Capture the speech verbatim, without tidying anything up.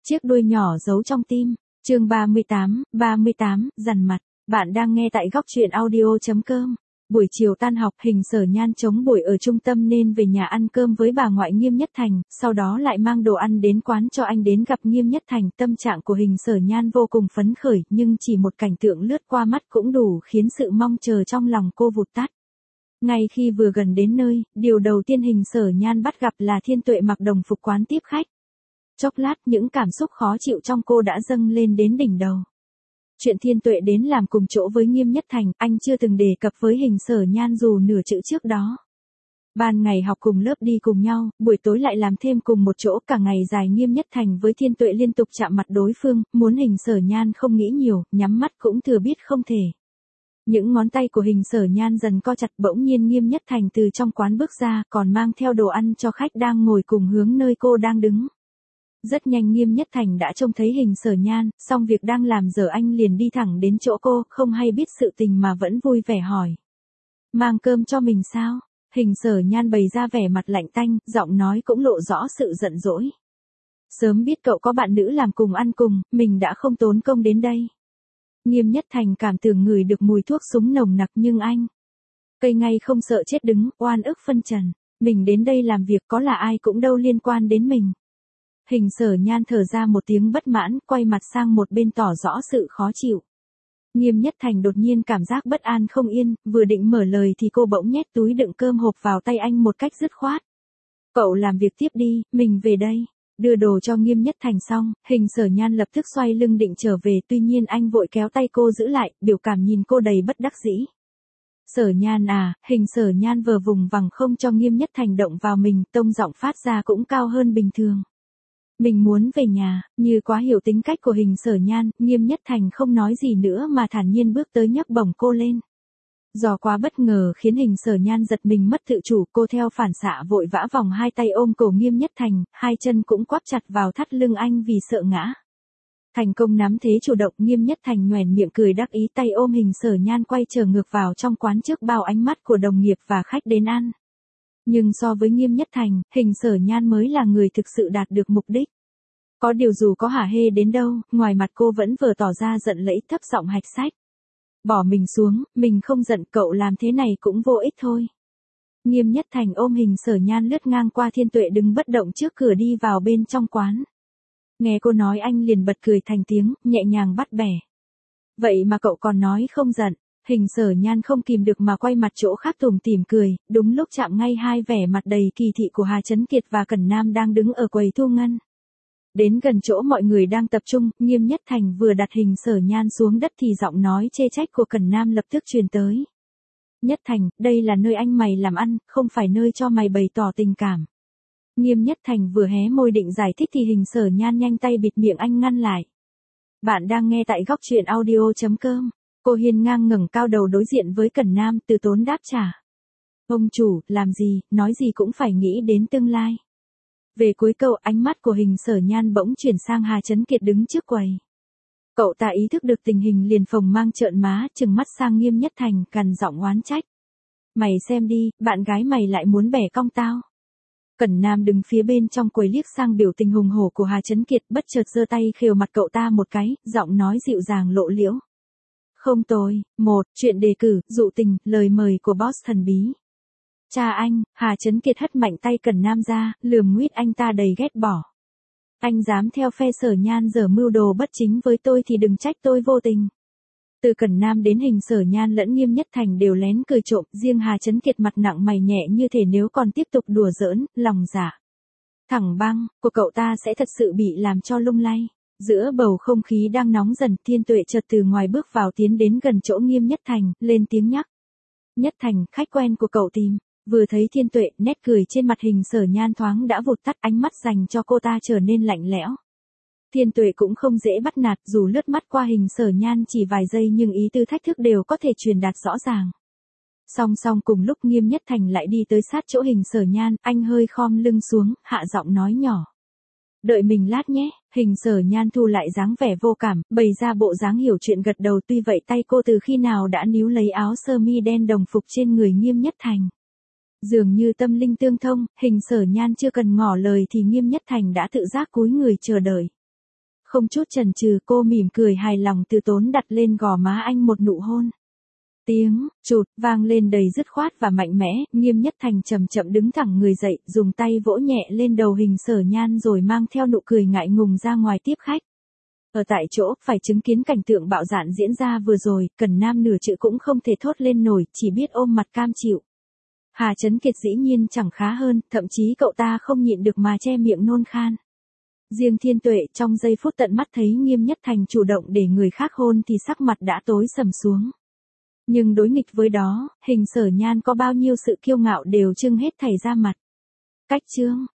Chiếc đuôi nhỏ giấu trong tim. Chương ba mươi tám, ba mươi tám, dằn mặt. Bạn đang nghe tại góc truyện audio chấm com. Buổi chiều tan học, Hình Sở Nhan chống buổi ở trung tâm nên về nhà ăn cơm với bà ngoại Nghiêm Nhất Thành, sau đó lại mang đồ ăn đến quán cho anh đến gặp Nghiêm Nhất Thành. Tâm trạng của Hình Sở Nhan vô cùng phấn khởi, nhưng chỉ một cảnh tượng lướt qua mắt cũng đủ khiến sự mong chờ trong lòng cô vụt tắt. Ngay khi vừa gần đến nơi, điều đầu tiên Hình Sở Nhan bắt gặp là Thiên Tuệ mặc đồng phục quán tiếp khách. Chốc lát, những cảm xúc khó chịu trong cô đã dâng lên đến đỉnh đầu. Chuyện Thiên Tuệ đến làm cùng chỗ với Nghiêm Nhất Thành, anh chưa từng đề cập với Hình Sở Nhan dù nửa chữ trước đó. Ban ngày học cùng lớp đi cùng nhau, buổi tối lại làm thêm cùng một chỗ, cả ngày dài Nghiêm Nhất Thành với Thiên Tuệ liên tục chạm mặt đối phương, muốn Hình Sở Nhan không nghĩ nhiều, nhắm mắt cũng thừa biết không thể. Những ngón tay của Hình Sở Nhan dần co chặt, bỗng nhiên Nghiêm Nhất Thành từ trong quán bước ra, còn mang theo đồ ăn cho khách đang ngồi cùng hướng nơi cô đang đứng. Rất nhanh Nghiêm Nhất Thành đã trông thấy Hình Sở Nhan, xong việc đang làm giờ anh liền đi thẳng đến chỗ cô, không hay biết sự tình mà vẫn vui vẻ hỏi. Mang cơm cho mình sao? Hình Sở Nhan bày ra vẻ mặt lạnh tanh, giọng nói cũng lộ rõ sự giận dỗi. Sớm biết cậu có bạn nữ làm cùng ăn cùng, mình đã không tốn công đến đây. Nghiêm Nhất Thành cảm tưởng ngửi được mùi thuốc súng nồng nặc nhưng anh cây ngay không sợ chết đứng, oan ức phân trần. Mình đến đây làm việc có là ai cũng đâu liên quan đến mình. Hình Sở Nhan thở ra một tiếng bất mãn, quay mặt sang một bên tỏ rõ sự khó chịu. Nghiêm Nhất Thành đột nhiên cảm giác bất an không yên, vừa định mở lời thì cô bỗng nhét túi đựng cơm hộp vào tay anh một cách dứt khoát. Cậu làm việc tiếp đi, mình về đây. Đưa đồ cho Nghiêm Nhất Thành xong, Hình Sở Nhan lập tức xoay lưng định trở về, tuy nhiên anh vội kéo tay cô giữ lại, biểu cảm nhìn cô đầy bất đắc dĩ. Sở Nhan à, Hình Sở Nhan vờ vùng vằng không cho Nghiêm Nhất Thành động vào mình, tông giọng phát ra cũng cao hơn bình thường. Mình muốn về nhà. Như quá hiểu tính cách của Hình Sở Nhan, Nghiêm Nhất Thành không nói gì nữa mà thản nhiên bước tới nhấc bổng cô lên. Do quá bất ngờ khiến Hình Sở Nhan giật mình mất tự chủ, cô theo phản xạ vội vã vòng hai tay ôm cổ Nghiêm Nhất Thành, hai chân cũng quắp chặt vào thắt lưng anh vì sợ ngã. Thành công nắm thế chủ động, Nghiêm Nhất Thành nhoẻn miệng cười đắc ý, tay ôm Hình Sở Nhan quay trở ngược vào trong quán trước bao ánh mắt của đồng nghiệp và khách đến ăn. Nhưng so với Nghiêm Nhất Thành, Hình Sở Nhan mới là người thực sự đạt được mục đích. Có điều dù có hả hê đến đâu, ngoài mặt cô vẫn vừa tỏ ra giận lẫy, thấp giọng hạch sách. Bỏ mình xuống, mình không giận, cậu làm thế này cũng vô ích thôi. Nghiêm Nhất Thành ôm Hình Sở Nhan lướt ngang qua Thiên Tuệ đứng bất động trước cửa đi vào bên trong quán. Nghe cô nói anh liền bật cười thành tiếng, nhẹ nhàng bắt bẻ. Vậy mà cậu còn nói không giận. Hình Sở Nhan không kìm được mà quay mặt chỗ khác tủm tỉm cười, đúng lúc chạm ngay hai vẻ mặt đầy kỳ thị của Hà Chấn Kiệt và Cẩn Nam đang đứng ở quầy thu ngân. Đến gần chỗ mọi người đang tập trung, Nghiêm Nhất Thành vừa đặt Hình Sở Nhan xuống đất thì giọng nói chê trách của Cẩn Nam lập tức truyền tới. Nhất Thành, đây là nơi anh mày làm ăn, không phải nơi cho mày bày tỏ tình cảm. Nghiêm Nhất Thành vừa hé môi định giải thích thì Hình Sở Nhan nhanh tay bịt miệng anh ngăn lại. Bạn đang nghe tại góc truyện audio chấm com. Cô hiên ngang ngẩng cao đầu đối diện với Cẩn Nam, từ tốn đáp trả. Ông chủ, làm gì, nói gì cũng phải nghĩ đến tương lai. Về cuối câu, ánh mắt của Hình Sở Nhan bỗng chuyển sang Hà Chấn Kiệt đứng trước quầy. Cậu ta ý thức được tình hình liền phồng mang trợn má, trừng mắt sang Nghiêm Nhất Thành, gằn giọng oán trách. Mày xem đi, bạn gái mày lại muốn bẻ cong tao. Cẩn Nam đứng phía bên trong quầy liếc sang biểu tình hùng hổ của Hà Chấn Kiệt, bất chợt giơ tay khều mặt cậu ta một cái, giọng nói dịu dàng lộ liễu. Không tồi, một, chuyện đề cử, dụ tình, lời mời của boss thần bí. Cha anh, Hà Chấn Kiệt hất mạnh tay Cẩn Nam ra, lườm nguýt anh ta đầy ghét bỏ. Anh dám theo phe Sở Nhan giở mưu đồ bất chính với tôi thì đừng trách tôi vô tình. Từ Cẩn Nam đến Hình Sở Nhan lẫn Nghiêm Nhất Thành đều lén cười trộm, riêng Hà Chấn Kiệt mặt nặng mày nhẹ như thể nếu còn tiếp tục đùa giỡn, lòng dạ thẳng băng của cậu ta sẽ thật sự bị làm cho lung lay. Giữa bầu không khí đang nóng dần, Thiên Tuệ chợt từ ngoài bước vào tiến đến gần chỗ Nghiêm Nhất Thành, lên tiếng nhắc. Nhất Thành, khách quen của cậu tìm. Vừa thấy Thiên Tuệ, nét cười trên mặt Hình Sở Nhan thoáng đã vụt tắt, ánh mắt dành cho cô ta trở nên lạnh lẽo. Thiên Tuệ cũng không dễ bắt nạt, dù lướt mắt qua Hình Sở Nhan chỉ vài giây nhưng ý tứ thách thức đều có thể truyền đạt rõ ràng. Song song cùng lúc Nghiêm Nhất Thành lại đi tới sát chỗ Hình Sở Nhan, anh hơi khom lưng xuống, hạ giọng nói nhỏ. Đợi mình lát nhé. Hình Sở Nhan thu lại dáng vẻ vô cảm, bày ra bộ dáng hiểu chuyện gật đầu, tuy vậy tay cô từ khi nào đã níu lấy áo sơ mi đen đồng phục trên người Nghiêm Nhất Thành. Dường như tâm linh tương thông, Hình Sở Nhan chưa cần ngỏ lời thì Nghiêm Nhất Thành đã tự giác cúi người chờ đợi. Không chút chần chừ cô mỉm cười hài lòng từ tốn đặt lên gò má anh một nụ hôn. Tiếng chụt vang lên đầy dứt khoát và mạnh mẽ, Nghiêm Nhất Thành chậm chậm đứng thẳng người dậy, dùng tay vỗ nhẹ lên đầu Hình Sở Nhan rồi mang theo nụ cười ngại ngùng ra ngoài tiếp khách. Ở tại chỗ, phải chứng kiến cảnh tượng bạo dạn diễn ra vừa rồi, Cẩn Nam nửa chữ cũng không thể thốt lên nổi, chỉ biết ôm mặt cam chịu. Hà Chấn Kiệt dĩ nhiên chẳng khá hơn, thậm chí cậu ta không nhịn được mà che miệng nôn khan. Riêng Thiên Tuệ trong giây phút tận mắt thấy Nghiêm Nhất Thành chủ động để người khác hôn thì sắc mặt đã tối sầm xuống. Nhưng đối nghịch với đó, Hình Sở Nhan có bao nhiêu sự kiêu ngạo đều trưng hết thảy ra mặt. Cách chương